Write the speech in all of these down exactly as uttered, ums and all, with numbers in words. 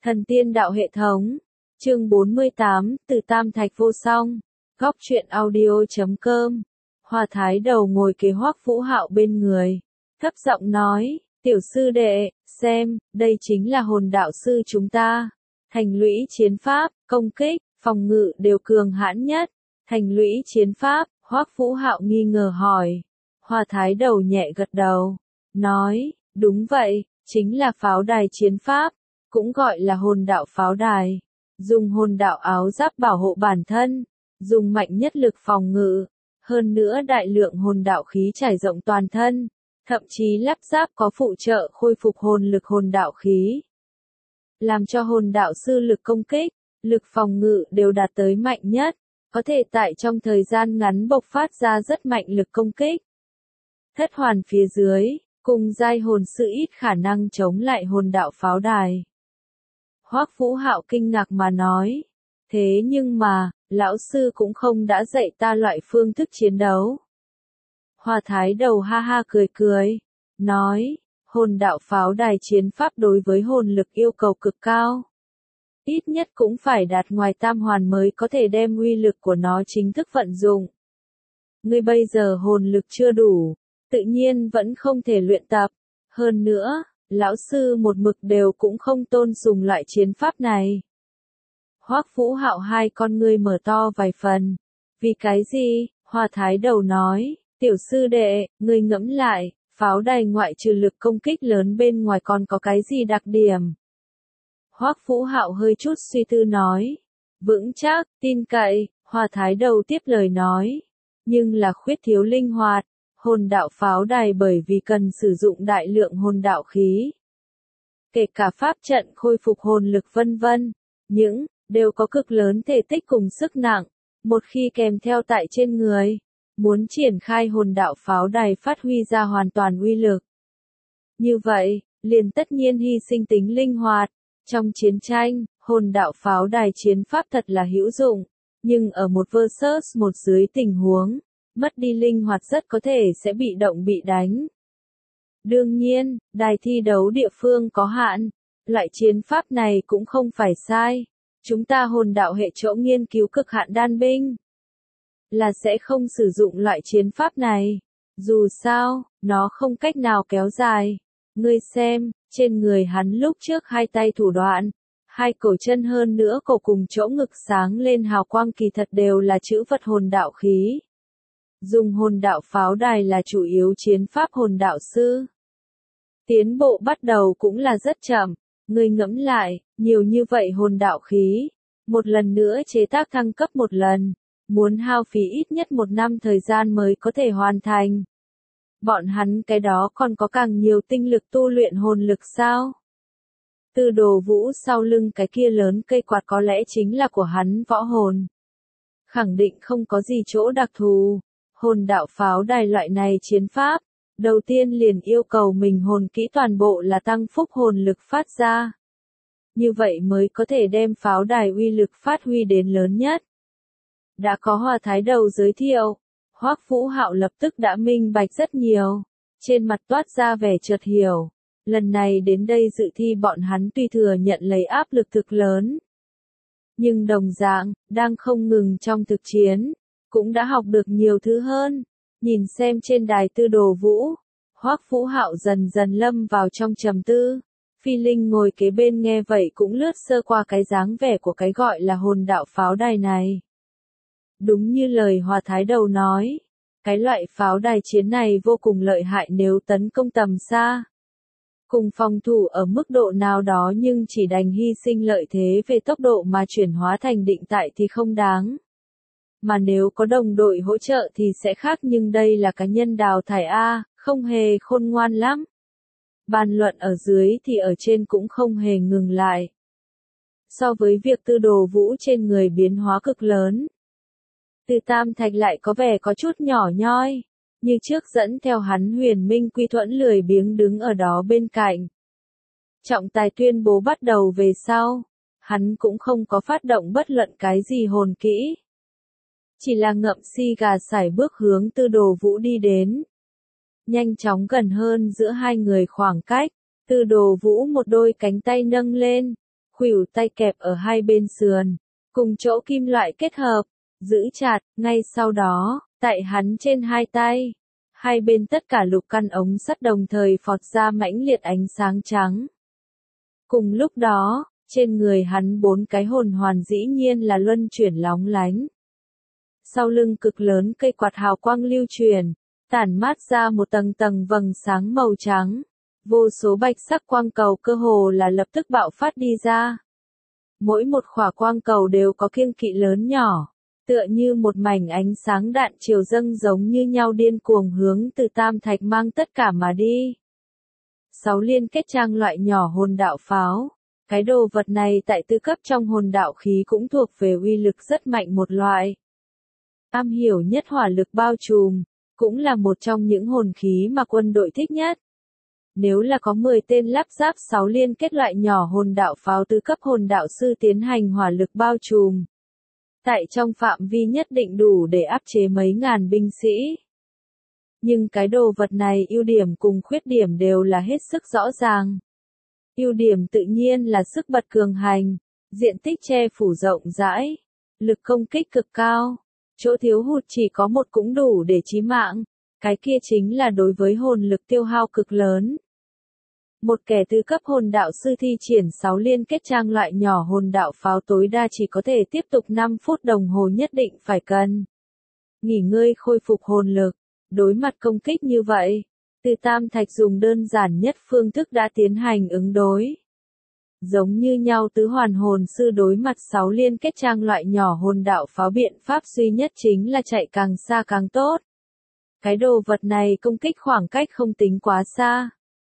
Thần tiên đạo hệ thống. Chương bốn mươi tám, từ Tam Thạch vô song. Góc truyện audio chấm com. Hoa Thái Đầu ngồi kế Hoắc Vũ Hạo bên người, thấp giọng nói, tiểu sư đệ, xem, đây chính là hồn đạo sư chúng ta. Thành lũy chiến pháp, công kích, phòng ngự đều cường hãn nhất. Thành lũy chiến pháp, Hoắc Vũ Hạo nghi ngờ hỏi. Hoa Thái Đầu nhẹ gật đầu, nói, đúng vậy, chính là pháo đài chiến pháp, cũng gọi là hồn đạo pháo đài. Dùng hồn đạo áo giáp bảo hộ bản thân, dùng mạnh nhất lực phòng ngự, hơn nữa đại lượng hồn đạo khí trải rộng toàn thân, thậm chí lắp ráp có phụ trợ khôi phục hồn lực hồn đạo khí. Làm cho hồn đạo sư lực công kích, lực phòng ngự đều đạt tới mạnh nhất, có thể tại trong thời gian ngắn bộc phát ra rất mạnh lực công kích. Thất hoàn phía dưới, cùng giai hồn sư ít khả năng chống lại hồn đạo pháo đài. Hoắc Vũ Hạo kinh ngạc mà nói, thế nhưng mà, lão sư cũng không đã dạy ta loại phương thức chiến đấu. Hoa Thái Đầu ha ha cười cười, nói, hồn đạo pháo đài chiến pháp đối với hồn lực yêu cầu cực cao. Ít nhất cũng phải đạt ngoài tam hoàn mới có thể đem uy lực của nó chính thức vận dụng. Ngươi bây giờ hồn lực chưa đủ, tự nhiên vẫn không thể luyện tập. Hơn nữa, lão sư một mực đều cũng không tôn sùng loại chiến pháp này. Hoắc Vũ Hạo hai con ngươi mở to vài phần. Vì cái gì? Hoa Thái Đầu nói, tiểu sư đệ, ngươi ngẫm lại, pháo đài ngoại trừ lực công kích lớn bên ngoài còn có cái gì đặc điểm? Hoắc Vũ Hạo hơi chút suy tư nói, vững chắc, tin cậy. Hoa Thái Đầu tiếp lời nói, nhưng là khuyết thiếu linh hoạt. Hồn đạo pháo đài bởi vì cần sử dụng đại lượng hồn đạo khí, kể cả pháp trận khôi phục hồn lực vân vân, những đều có cực lớn thể tích cùng sức nặng, một khi kèm theo tại trên người, muốn triển khai hồn đạo pháo đài phát huy ra hoàn toàn uy lực. Như vậy, liền tất nhiên hy sinh tính linh hoạt. Trong chiến tranh, hồn đạo pháo đài chiến pháp thật là hữu dụng, nhưng ở một versus một dưới tình huống, mất đi linh hoạt rất có thể sẽ bị động bị đánh. Đương nhiên, đài thi đấu địa phương có hạn, loại chiến pháp này cũng không phải sai. Chúng ta hồn đạo hệ chỗ nghiên cứu cực hạn đan binh, là sẽ không sử dụng loại chiến pháp này. Dù sao, nó không cách nào kéo dài. Ngươi xem, trên người hắn lúc trước hai tay thủ đoạn, hai cổ chân hơn nữa cổ cùng chỗ ngực sáng lên hào quang kỳ thật đều là chữ vật hồn đạo khí. Dùng hồn đạo pháo đài là chủ yếu chiến pháp hồn đạo sư. Tiến bộ bắt đầu cũng là rất chậm, ngươi ngẫm lại, nhiều như vậy hồn đạo khí, một lần nữa chế tác thăng cấp một lần, muốn hao phí ít nhất một năm thời gian mới có thể hoàn thành. Bọn hắn cái đó còn có càng nhiều tinh lực tu luyện hồn lực sao? Tư Đồ Vũ sau lưng cái kia lớn cây quạt có lẽ chính là của hắn võ hồn. Khẳng định không có gì chỗ đặc thù. Hồn đạo pháo đài loại này chiến pháp, đầu tiên liền yêu cầu mình hồn kỹ toàn bộ là tăng phúc hồn lực phát ra. Như vậy mới có thể đem pháo đài uy lực phát huy đến lớn nhất. Đã có Hoa Thái Đầu giới thiệu, Hoắc Vũ Hạo lập tức đã minh bạch rất nhiều, trên mặt toát ra vẻ chợt hiểu. Lần này đến đây dự thi bọn hắn tuy thừa nhận lấy áp lực thực lớn, nhưng đồng dạng, đang không ngừng trong thực chiến, cũng đã học được nhiều thứ hơn. Nhìn xem trên đài Tư Đồ Vũ, Hoắc Vũ Hạo dần dần lâm vào trong trầm tư. Phi Linh ngồi kế bên nghe vậy cũng lướt sơ qua cái dáng vẻ của cái gọi là hồn đạo pháo đài này. Đúng như lời Hoa Thái Đầu nói, cái loại pháo đài chiến này vô cùng lợi hại nếu tấn công tầm xa. Cùng phòng thủ ở mức độ nào đó nhưng chỉ đành hy sinh lợi thế về tốc độ mà chuyển hóa thành định tại thì không đáng. Mà nếu có đồng đội hỗ trợ thì sẽ khác, nhưng đây là cá nhân đào thải A, không hề khôn ngoan lắm. Bàn luận ở dưới thì ở trên cũng không hề ngừng lại. So với việc Tư Đồ Vũ trên người biến hóa cực lớn, Từ Tam Thạch lại có vẻ có chút nhỏ nhoi, như trước dẫn theo hắn Huyền Minh Quy Thuẫn lười biếng đứng ở đó bên cạnh. Trọng tài tuyên bố bắt đầu về sau, hắn cũng không có phát động bất luận cái gì hồn kỹ. Chỉ là ngậm si gà sải bước hướng Tư Đồ Vũ đi đến. Nhanh chóng gần hơn giữa hai người khoảng cách, Tư Đồ Vũ một đôi cánh tay nâng lên, khuỷu tay kẹp ở hai bên sườn, cùng chỗ kim loại kết hợp, giữ chặt, ngay sau đó, tại hắn trên hai tay, hai bên tất cả lục căn ống sắt đồng thời phọt ra mãnh liệt ánh sáng trắng. Cùng lúc đó, trên người hắn bốn cái hồn hoàn dĩ nhiên là luân chuyển lóng lánh. Sau lưng cực lớn cây quạt hào quang lưu truyền, tản mát ra một tầng tầng vầng sáng màu trắng. Vô số bạch sắc quang cầu cơ hồ là lập tức bạo phát đi ra. Mỗi một khỏa quang cầu đều có kiêng kỵ lớn nhỏ, tựa như một mảnh ánh sáng đạn chiều dâng giống như nhau điên cuồng hướng từ tam thạch mang tất cả mà đi. Sáu liên kết trang loại nhỏ hồn đạo pháo. Cái đồ vật này tại tư cấp trong hồn đạo khí cũng thuộc về uy lực rất mạnh một loại. Am hiểu nhất hỏa lực bao trùm, cũng là một trong những hồn khí mà quân đội thích nhất. Nếu là có mười tên lắp ráp sáu liên kết loại nhỏ hồn đạo pháo tứ cấp hồn đạo sư tiến hành hỏa lực bao trùm. Tại trong phạm vi nhất định đủ để áp chế mấy ngàn binh sĩ. Nhưng cái đồ vật này ưu điểm cùng khuyết điểm đều là hết sức rõ ràng. Ưu điểm tự nhiên là sức bật cường hành, diện tích che phủ rộng rãi, lực công kích cực cao. Chỗ thiếu hụt chỉ có một cũng đủ để chí mạng, cái kia chính là đối với hồn lực tiêu hao cực lớn. Một kẻ tứ cấp hồn đạo sư thi triển sáu liên kết trang loại nhỏ hồn đạo pháo tối đa chỉ có thể tiếp tục năm phút đồng hồ nhất định phải cần nghỉ ngơi khôi phục hồn lực. Đối mặt công kích như vậy, Từ Tam Thạch dùng đơn giản nhất phương thức đã tiến hành ứng đối. Giống như nhau tứ hoàn hồn sư đối mặt sáu liên kết trang loại nhỏ hồn đạo pháo biện pháp duy nhất chính là chạy càng xa càng tốt. Cái đồ vật này công kích khoảng cách không tính quá xa.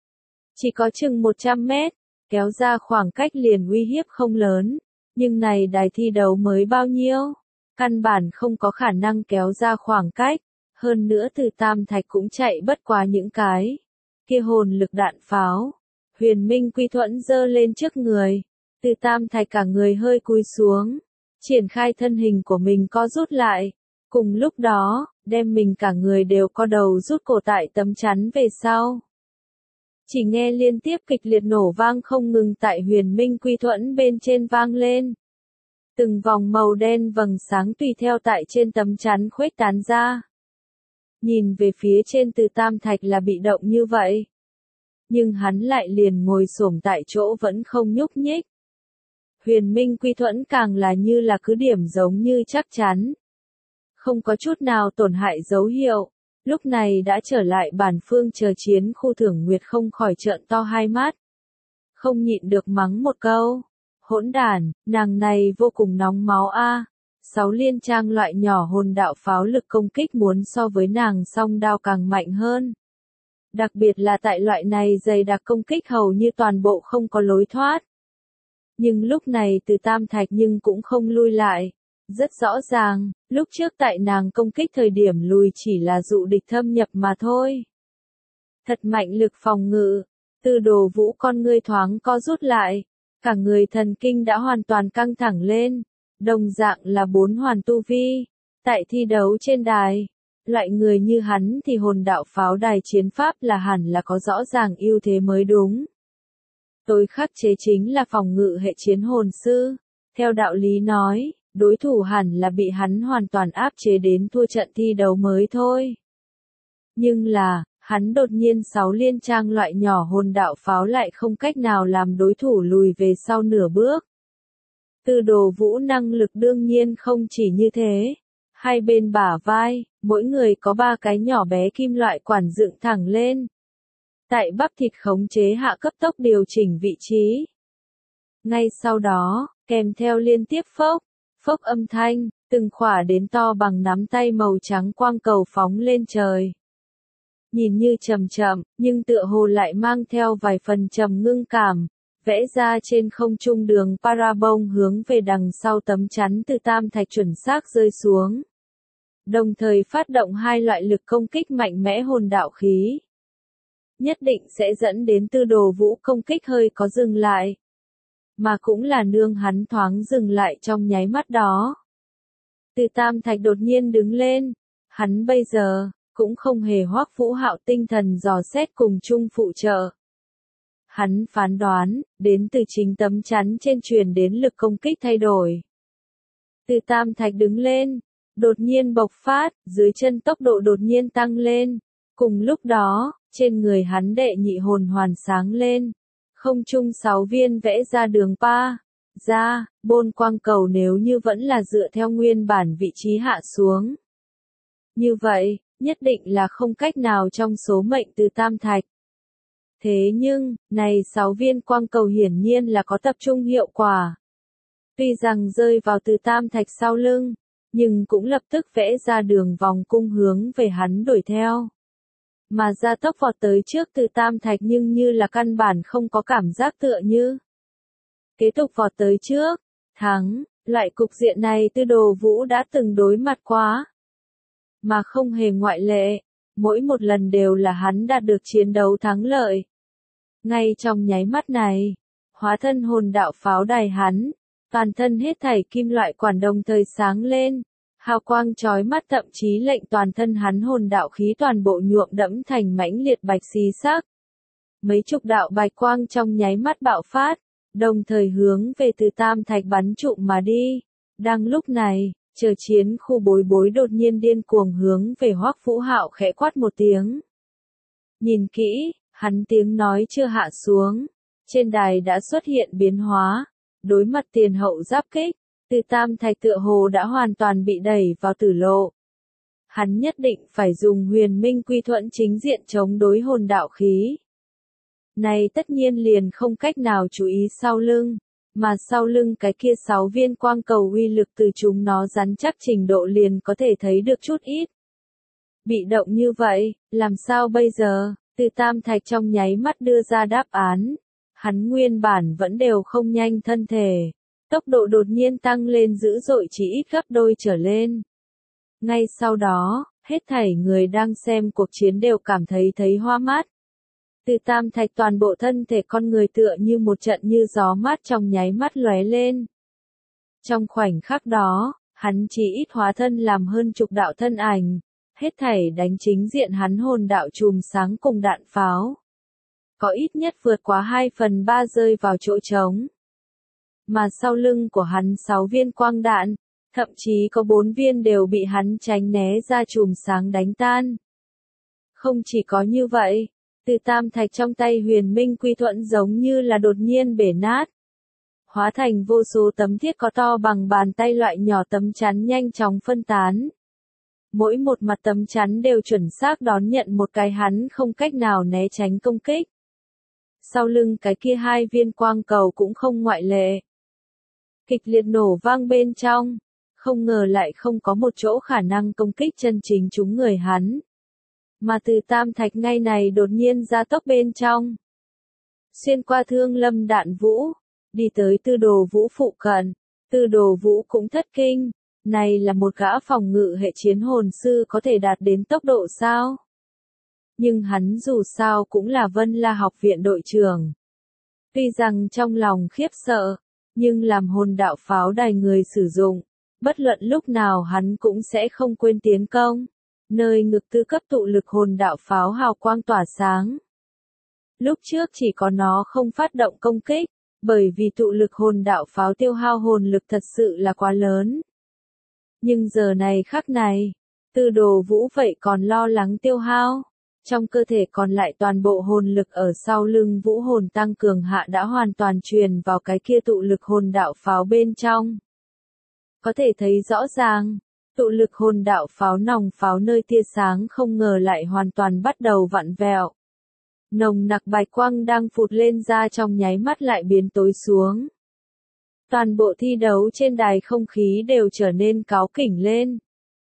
Chỉ có chừng một trăm mét, kéo ra khoảng cách liền uy hiếp không lớn. Nhưng này đài thi đấu mới bao nhiêu? Căn bản không có khả năng kéo ra khoảng cách. Hơn nữa Từ Tam Thạch cũng chạy bất quá những cái kia hồn lực đạn pháo. Huyền Minh Quy Thuẫn giơ lên trước người. Từ Tam Thạch cả người hơi cúi xuống. Triển khai thân hình của mình co rút lại. Cùng lúc đó, đem mình cả người đều co đầu rút cổ tại tấm chắn về sau. Chỉ nghe liên tiếp kịch liệt nổ vang không ngừng tại Huyền Minh Quy Thuẫn bên trên vang lên. Từng vòng màu đen vầng sáng tùy theo tại trên tấm chắn khuếch tán ra. Nhìn về phía trên Từ Tam Thạch là bị động như vậy. Nhưng hắn lại liền ngồi xổm tại chỗ vẫn không nhúc nhích. Huyền Minh Quy Thuẫn càng là như là cứ điểm giống như chắc chắn. Không có chút nào tổn hại dấu hiệu. Lúc này đã trở lại bản phương chờ chiến khu Thưởng Nguyệt không khỏi trợn to hai mắt. Không nhịn được mắng một câu. Hỗn đản, nàng này vô cùng nóng máu a. Sáu liên trang loại nhỏ hồn đạo pháo lực công kích muốn so với nàng song đao càng mạnh hơn. Đặc biệt là tại loại này dày đặc công kích hầu như toàn bộ không có lối thoát. Nhưng lúc này Từ Tam Thạch nhưng cũng không lui lại. Rất rõ ràng, lúc trước tại nàng công kích thời điểm lùi chỉ là dụ địch thâm nhập mà thôi. Thật mạnh lực phòng ngự. Từ Đồ Vũ con ngươi thoáng co rút lại. Cả người thần kinh đã hoàn toàn căng thẳng lên. Đồng dạng là bốn hoàn tu vi. Tại thi đấu trên đài, loại người như hắn thì hồn đạo pháo đài chiến pháp là hẳn là có rõ ràng ưu thế mới đúng. Tối khắc chế chính là phòng ngự hệ chiến hồn sư. Theo đạo lý nói, đối thủ hẳn là bị hắn hoàn toàn áp chế đến thua trận thi đấu mới thôi. Nhưng là, hắn đột nhiên sáu liên trang loại nhỏ hồn đạo pháo lại không cách nào làm đối thủ lùi về sau nửa bước. Từ Đồ Vũ năng lực đương nhiên không chỉ như thế. Hai bên bả vai, mỗi người có ba cái nhỏ bé kim loại quản dựng thẳng lên. Tại bắp thịt khống chế hạ cấp tốc điều chỉnh vị trí. Ngay sau đó, kèm theo liên tiếp phốc, phốc âm thanh, từng khỏa đến to bằng nắm tay màu trắng quang cầu phóng lên trời. Nhìn như chậm chậm, nhưng tựa hồ lại mang theo vài phần trầm ngưng cảm. Vẽ ra trên không trung đường parabol hướng về đằng sau tấm chắn Từ Tam Thạch chuẩn xác rơi xuống. Đồng thời phát động hai loại lực công kích mạnh mẽ hồn đạo khí. Nhất định sẽ dẫn đến Từ Đồ Vũ công kích hơi có dừng lại. Mà cũng là nương hắn thoáng dừng lại trong nháy mắt đó. Từ Tam Thạch đột nhiên đứng lên. Hắn bây giờ, cũng không hề Hoắc Vũ Hạo tinh thần dò xét cùng chung phụ trợ. Hắn phán đoán, đến từ chính tấm chắn trên truyền đến lực công kích thay đổi. Từ tam thạch đứng lên, đột nhiên bộc phát, dưới chân tốc độ đột nhiên tăng lên. Cùng lúc đó, trên người hắn đệ nhị hồn hoàn sáng lên. Không trung sáu viên vẽ ra đường pa. Ra, bôn quang cầu nếu như vẫn là dựa theo nguyên bản vị trí hạ xuống. Như vậy, nhất định là không cách nào trong số mệnh từ tam thạch. Thế nhưng, này sáu viên quang cầu hiển nhiên là có tập trung hiệu quả. Tuy rằng rơi vào từ tam thạch sau lưng, nhưng cũng lập tức vẽ ra đường vòng cung hướng về hắn đuổi theo. Mà ra tốc vọt tới trước từ tam thạch nhưng như là căn bản không có cảm giác tựa như. Kế tục vọt tới trước, thắng, loại cục diện này Tư Đồ Vũ đã từng đối mặt quá. Mà không hề ngoại lệ, mỗi một lần đều là hắn đạt được chiến đấu thắng lợi. Ngay trong nháy mắt này, hóa thân hồn đạo pháo đài hắn, toàn thân hết thảy kim loại quản đồng thời sáng lên, hào quang chói mắt thậm chí lệnh toàn thân hắn hồn đạo khí toàn bộ nhuộm đẫm thành mãnh liệt bạch xí sắc. Mấy chục đạo bạch quang trong nháy mắt bạo phát, đồng thời hướng về từ tam thạch bắn trụm mà đi. Đang lúc này, chờ chiến khu bối bối đột nhiên điên cuồng hướng về Hoắc Vũ Hạo khẽ quát một tiếng. Nhìn kỹ, hắn tiếng nói chưa hạ xuống, trên đài đã xuất hiện biến hóa, đối mặt tiền hậu giáp kích, từ tam thạch tựa hồ đã hoàn toàn bị đẩy vào tử lộ. Hắn nhất định phải dùng huyền minh quy thuẫn chính diện chống đối hồn đạo khí. Này tất nhiên liền không cách nào chú ý sau lưng, mà sau lưng cái kia sáu viên quang cầu uy lực từ chúng nó rắn chắc trình độ liền có thể thấy được chút ít. Bị động như vậy, làm sao bây giờ? Từ tam thạch trong nháy mắt đưa ra đáp án. Hắn nguyên bản vẫn đều không nhanh thân thể. Tốc độ đột nhiên tăng lên dữ dội chỉ ít gấp đôi trở lên. Ngay sau đó, hết thảy người đang xem cuộc chiến đều cảm thấy thấy hoa mắt. Từ tam thạch toàn bộ thân thể con người tựa như một trận như gió mát trong nháy mắt lóe lên. Trong khoảnh khắc đó, hắn chỉ ít hóa thân làm hơn chục đạo thân ảnh, hết thảy đánh chính diện hắn hồn đạo chùm sáng cùng đạn pháo. Có ít nhất vượt quá hai phần ba rơi vào chỗ trống. Mà sau lưng của hắn sáu viên quang đạn, thậm chí có bốn viên đều bị hắn tránh né ra chùm sáng đánh tan. Không chỉ có như vậy, từ tam thạch trong tay huyền minh quy thuẫn giống như là đột nhiên bể nát. Hóa thành vô số tấm thiết có to bằng bàn tay loại nhỏ tấm chắn nhanh chóng phân tán. Mỗi một mặt tấm chắn đều chuẩn xác đón nhận một cái hắn không cách nào né tránh công kích. Sau lưng cái kia hai viên quang cầu cũng không ngoại lệ. Kịch liệt nổ vang bên trong, không ngờ lại không có một chỗ khả năng công kích chân chính chúng người hắn. Mà từ tam thạch ngay này đột nhiên ra tốc bên trong. Xuyên qua Thương Lâm Đạn Vũ, đi tới Tư Đồ Vũ phụ cận, Tư Đồ Vũ cũng thất kinh, này là một gã phòng ngự hệ chiến hồn sư có thể đạt đến tốc độ sao? Nhưng hắn dù sao cũng là Vân La học viện đội trưởng. Tuy rằng trong lòng khiếp sợ, nhưng làm hồn đạo pháo đài người sử dụng, bất luận lúc nào hắn cũng sẽ không quên tiến công. Nơi ngực tư cấp tụ lực hồn đạo pháo hào quang tỏa sáng. Lúc trước chỉ có nó không phát động công kích, bởi vì tụ lực hồn đạo pháo tiêu hao hồn lực thật sự là quá lớn. Nhưng giờ này khắc này, Tư Đồ Vũ vậy còn lo lắng tiêu hao. Trong cơ thể còn lại toàn bộ hồn lực ở sau lưng vũ hồn tăng cường hạ đã hoàn toàn truyền vào cái kia tụ lực hồn đạo pháo bên trong. Có thể thấy rõ ràng, tụ lực hồn đạo pháo nòng pháo nơi tia sáng không ngờ lại hoàn toàn bắt đầu vặn vẹo. Nồng nặc bạch quang đang phụt lên ra trong nháy mắt lại biến tối xuống. Toàn bộ thi đấu trên đài không khí đều trở nên cáu kỉnh lên.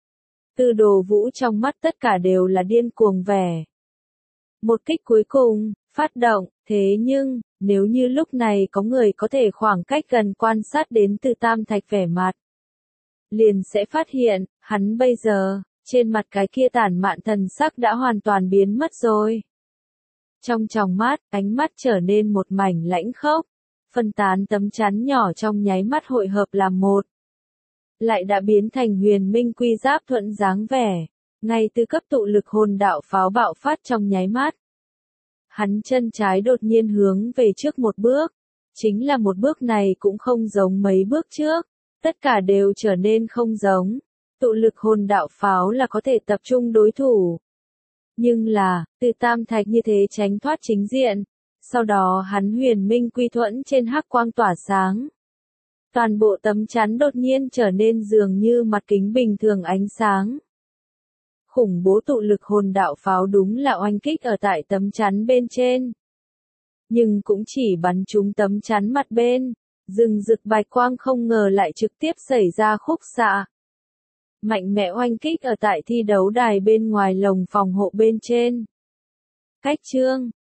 Tư Đồ Vũ trong mắt tất cả đều là điên cuồng vẻ. Một kích cuối cùng, phát động, thế nhưng, nếu như lúc này có người có thể khoảng cách gần quan sát đến từ tam thạch vẻ mặt, liền sẽ phát hiện, hắn bây giờ, trên mặt cái kia tản mạn thần sắc đã hoàn toàn biến mất rồi. Trong tròng mắt, ánh mắt trở nên một mảnh lãnh khốc, phân tán tấm chắn nhỏ trong nháy mắt hội hợp làm một. Lại đã biến thành huyền minh quy giáp thuận dáng vẻ, ngay từ cấp tụ lực hồn đạo pháo bạo phát trong nháy mắt. hắn chân trái đột nhiên hướng về trước một bước. Chính là một bước này cũng không giống mấy bước trước. Tất cả đều trở nên không giống. Tụ lực hồn đạo pháo là có thể tập trung đối thủ. Nhưng là, từ tam thạch như thế tránh thoát chính diện. Sau đó hắn huyền minh quy thuẫn trên hắc quang tỏa sáng. Toàn bộ tấm chắn đột nhiên trở nên dường như mặt kính bình thường ánh sáng. Khủng bố tụ lực hồn đạo pháo đúng là oanh kích ở tại tấm chắn bên trên. Nhưng cũng chỉ bắn trúng tấm chắn mặt bên. Rừng rực bạch quang không ngờ lại trực tiếp xảy ra khúc xạ. Mạnh mẽ oanh kích ở tại thi đấu đài bên ngoài lồng phòng hộ bên trên. Cách chương